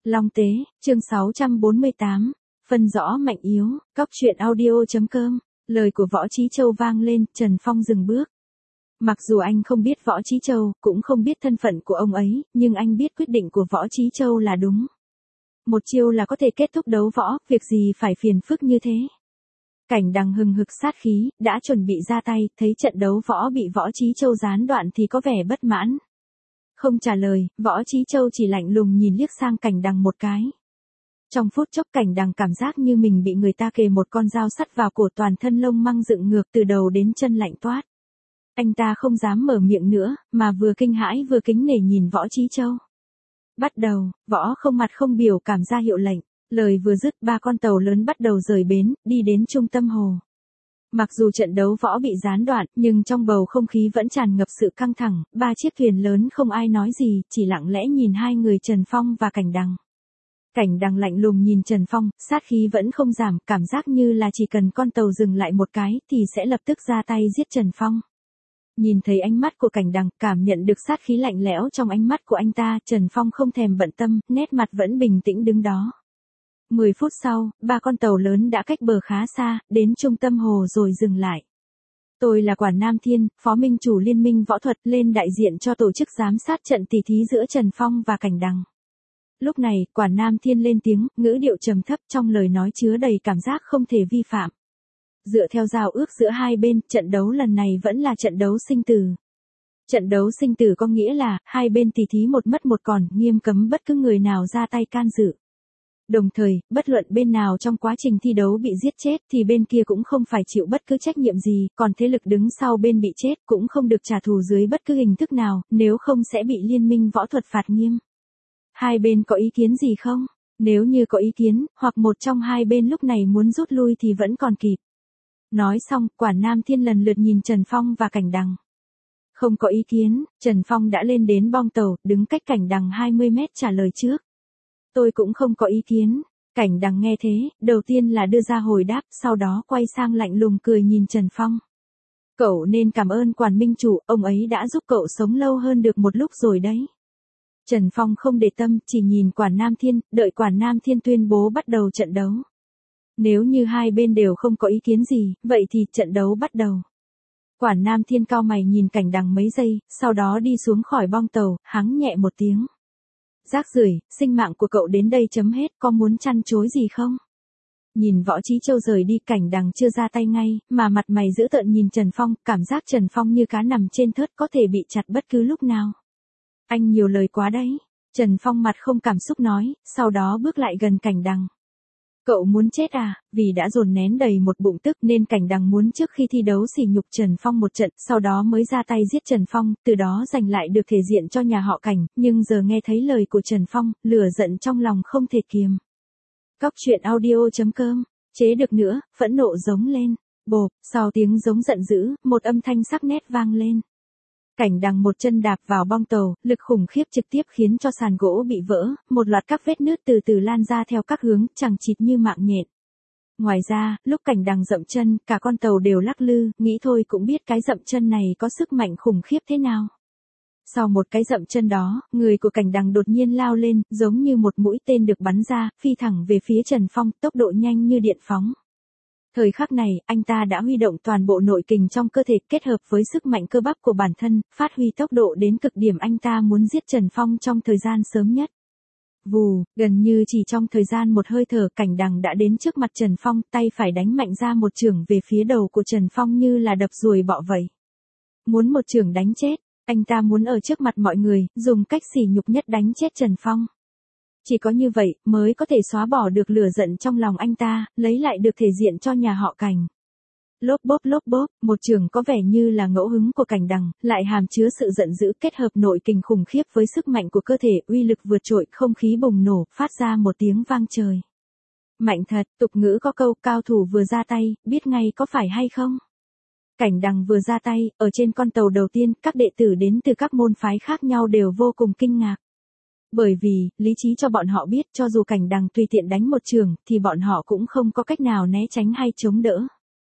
Long Tế, chương 648, phân rõ mạnh yếu, Cóc truyện audio.com, lời của Võ Chí Châu vang lên, Trần Phong dừng bước. Mặc dù anh không biết Võ Chí Châu, cũng không biết thân phận của ông ấy, nhưng anh biết quyết định của Võ Chí Châu là đúng. Một chiêu là có thể kết thúc đấu võ, việc gì phải phiền phức như thế. Cảnh Đằng hừng hực sát khí, đã chuẩn bị ra tay, thấy trận đấu võ bị Võ Chí Châu gián đoạn thì có vẻ bất mãn. Không trả lời, Võ Chí Châu chỉ lạnh lùng nhìn liếc sang Cảnh Đằng một cái. Trong phút chốc Cảnh Đằng cảm giác như mình bị người ta kề một con dao sắt vào cổ, toàn thân lông măng dựng ngược từ đầu đến chân lạnh toát. Anh ta không dám mở miệng nữa, mà vừa kinh hãi vừa kính nể nhìn Võ Chí Châu. Bắt đầu, Võ không mặt không biểu cảm ra hiệu lệnh. Lời vừa dứt, 3 con tàu lớn bắt đầu rời bến, đi đến trung tâm hồ. Mặc dù trận đấu võ bị gián đoạn, nhưng trong bầu không khí vẫn tràn ngập sự căng thẳng, 3 chiếc thuyền lớn không ai nói gì, chỉ lặng lẽ nhìn hai người Trần Phong và Cảnh Đằng. Cảnh Đằng lạnh lùng nhìn Trần Phong, sát khí vẫn không giảm, cảm giác như là chỉ cần con tàu dừng lại một cái, thì sẽ lập tức ra tay giết Trần Phong. Nhìn thấy ánh mắt của Cảnh Đằng, cảm nhận được sát khí lạnh lẽo trong ánh mắt của anh ta, Trần Phong không thèm bận tâm, nét mặt vẫn bình tĩnh đứng đó. 10 phút sau, 3 con tàu lớn đã cách bờ khá xa, đến trung tâm hồ rồi dừng lại. Tôi là Quản Nam Thiên, Phó Minh chủ Liên minh Võ thuật, lên đại diện cho tổ chức giám sát trận tỷ thí giữa Trần Phong và Cảnh Đằng. Lúc này, Quản Nam Thiên lên tiếng, ngữ điệu trầm thấp, trong lời nói chứa đầy cảm giác không thể vi phạm. Dựa theo giao ước giữa hai bên, trận đấu lần này vẫn là trận đấu sinh tử. Trận đấu sinh tử có nghĩa là, hai bên tỷ thí một mất một còn, nghiêm cấm bất cứ người nào ra tay can dự. Đồng thời, bất luận bên nào trong quá trình thi đấu bị giết chết thì bên kia cũng không phải chịu bất cứ trách nhiệm gì, còn thế lực đứng sau bên bị chết cũng không được trả thù dưới bất cứ hình thức nào, nếu không sẽ bị Liên minh Võ thuật phạt nghiêm. Hai bên có ý kiến gì không? Nếu như có ý kiến, hoặc một trong hai bên lúc này muốn rút lui thì vẫn còn kịp. Nói xong, Quản Nam Thiên lần lượt nhìn Trần Phong và Cảnh Đằng. Không có ý kiến, Trần Phong đã lên đến bong tàu, đứng cách Cảnh Đằng 20 mét trả lời trước. Tôi cũng không có ý kiến. Cảnh Đằng nghe thế, đầu tiên là đưa ra hồi đáp, sau đó quay sang lạnh lùng cười nhìn Trần Phong. Cậu nên cảm ơn Quản Minh chủ, ông ấy đã giúp cậu sống lâu hơn được một lúc rồi đấy. Trần Phong không để tâm, chỉ nhìn Quản Nam Thiên, đợi Quản Nam Thiên tuyên bố bắt đầu trận đấu. Nếu như hai bên đều không có ý kiến gì, vậy thì trận đấu bắt đầu. Quản Nam Thiên cau mày nhìn Cảnh Đằng mấy giây, sau đó đi xuống khỏi bong tàu, hắng nhẹ một tiếng. Rác rưởi, sinh mạng của cậu đến đây chấm hết, có muốn chăn chối gì không? Nhìn Võ Chí Châu rời đi, Cảnh Đằng chưa ra tay ngay, mà mặt mày dữ tợn nhìn Trần Phong, cảm giác Trần Phong như cá nằm trên thớt, có thể bị chặt bất cứ lúc nào. Anh nhiều lời quá đấy. Trần Phong mặt không cảm xúc nói, sau đó bước lại gần Cảnh Đằng. Cậu muốn chết à? Vì đã dồn nén đầy một bụng tức nên Cảnh Đằng muốn trước khi thi đấu sỉ nhục Trần Phong một trận, sau đó mới ra tay giết Trần Phong, từ đó giành lại được thể diện cho nhà họ Cảnh, nhưng giờ nghe thấy lời của Trần Phong, lửa giận trong lòng không thể kiềm. Cóc truyện audio.com, chế được nữa, phẫn nộ giống lên. Bộp, sau tiếng giống giận dữ, một âm thanh sắc nét vang lên. Cảnh Đằng một chân đạp vào bong tàu, lực khủng khiếp trực tiếp khiến cho sàn gỗ bị vỡ, một loạt các vết nứt từ từ lan ra theo các hướng, chằng chịt như mạng nhện. Ngoài ra, lúc Cảnh Đằng dậm chân, cả con tàu đều lắc lư, nghĩ thôi cũng biết cái dậm chân này có sức mạnh khủng khiếp thế nào. Sau một cái dậm chân đó, người của Cảnh Đằng đột nhiên lao lên, giống như một mũi tên được bắn ra, phi thẳng về phía Trần Phong, tốc độ nhanh như điện phóng. Thời khắc này, anh ta đã huy động toàn bộ nội kình trong cơ thể kết hợp với sức mạnh cơ bắp của bản thân, phát huy tốc độ đến cực điểm, anh ta muốn giết Trần Phong trong thời gian sớm nhất. Vù, gần như chỉ trong thời gian một hơi thở, Cảnh Đằng đã đến trước mặt Trần Phong, tay phải đánh mạnh ra một chưởng về phía đầu của Trần Phong như là đập ruồi bọ vậy. Muốn một chưởng đánh chết, anh ta muốn ở trước mặt mọi người, dùng cách sỉ nhục nhất đánh chết Trần Phong. Chỉ có như vậy, mới có thể xóa bỏ được lửa giận trong lòng anh ta, lấy lại được thể diện cho nhà họ Cảnh. Lốp bốp, một chưởng có vẻ như là ngẫu hứng của Cảnh Đằng, lại hàm chứa sự giận dữ kết hợp nội kình khủng khiếp với sức mạnh của cơ thể, uy lực vượt trội, không khí bùng nổ, phát ra một tiếng vang trời. Mạnh thật, tục ngữ có câu, cao thủ vừa ra tay, biết ngay có phải hay không? Cảnh Đằng vừa ra tay, ở trên con tàu đầu tiên, các đệ tử đến từ các môn phái khác nhau đều vô cùng kinh ngạc. Bởi vì, lý trí cho bọn họ biết cho dù Cảnh Đằng tùy tiện đánh một chưởng, thì bọn họ cũng không có cách nào né tránh hay chống đỡ.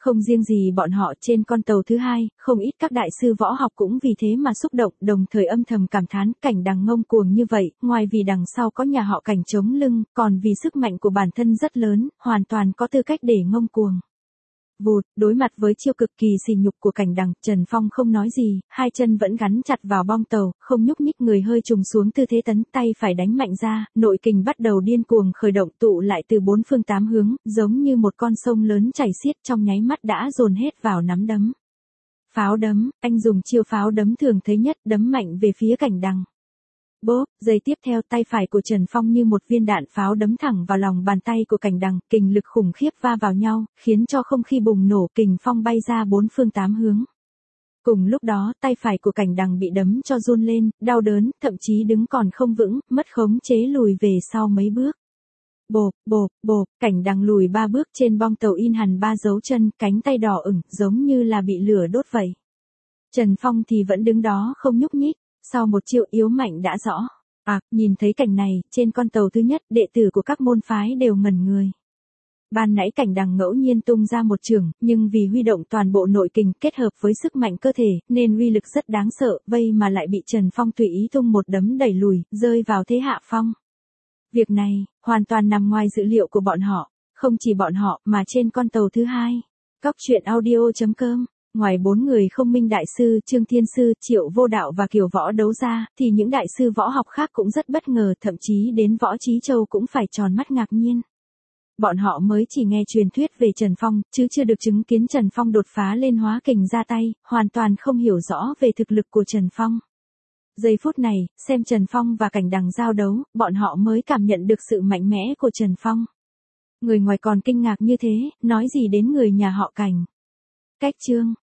Không riêng gì bọn họ, trên con tàu thứ hai, không ít các đại sư võ học cũng vì thế mà xúc động, đồng thời âm thầm cảm thán Cảnh Đằng ngông cuồng như vậy, ngoài vì đằng sau có nhà họ Cảnh chống lưng, còn vì sức mạnh của bản thân rất lớn, hoàn toàn có tư cách để ngông cuồng. Vụt, đối mặt với chiêu cực kỳ sỉ nhục của Cảnh Đằng, Trần Phong không nói gì, hai chân vẫn gắn chặt vào bong tàu, không nhúc nhích, người hơi trùng xuống tư thế tấn, tay phải đánh mạnh ra, nội kình bắt đầu điên cuồng khởi động, tụ lại từ bốn phương tám hướng, giống như một con sông lớn chảy xiết, trong nháy mắt đã dồn hết vào nắm đấm. Pháo đấm, anh dùng chiêu pháo đấm thường thấy nhất, đấm mạnh về phía Cảnh Đằng. Bốp, giây tiếp theo tay phải của Trần Phong như một viên đạn pháo đấm thẳng vào lòng bàn tay của Cảnh Đằng, kình lực khủng khiếp va vào nhau, khiến cho không khí bùng nổ, kình phong bay ra bốn phương tám hướng. Cùng lúc đó, tay phải của Cảnh Đằng bị đấm cho run lên, đau đớn, thậm chí đứng còn không vững, mất khống chế lùi về sau mấy bước. Bộp, bộp, bộp, Cảnh Đằng lùi 3 bước, trên bong tàu in hẳn 3 dấu chân, cánh tay đỏ ửng, giống như là bị lửa đốt vậy. Trần Phong thì vẫn đứng đó không nhúc nhích. Sau một chiêu yếu mạnh đã rõ. Nhìn thấy cảnh này, trên con tàu thứ nhất, đệ tử của các môn phái đều ngẩn người. Ban nãy Cảnh Đằng ngẫu nhiên tung ra một chưởng, nhưng vì huy động toàn bộ nội kình kết hợp với sức mạnh cơ thể, nên uy lực rất đáng sợ, vây mà lại bị Trần Phong tùy ý tung một đấm đẩy lùi, rơi vào thế hạ phong. Việc này, hoàn toàn nằm ngoài dự liệu của bọn họ. Không chỉ bọn họ, mà trên con tàu thứ hai. Cóc truyện audio.com. Ngoài 4 người không minh đại sư Trương Thiên Sư, Triệu Vô Đạo và Kiều Võ đấu ra, thì những đại sư võ học khác cũng rất bất ngờ, thậm chí đến Võ Trí Châu cũng phải tròn mắt ngạc nhiên. Bọn họ mới chỉ nghe truyền thuyết về Trần Phong, chứ chưa được chứng kiến Trần Phong đột phá lên hóa kình ra tay, hoàn toàn không hiểu rõ về thực lực của Trần Phong. Giây phút này, xem Trần Phong và Cảnh Đằng giao đấu, bọn họ mới cảm nhận được sự mạnh mẽ của Trần Phong. Người ngoài còn kinh ngạc như thế, nói gì đến người nhà họ Cảnh. Cách chương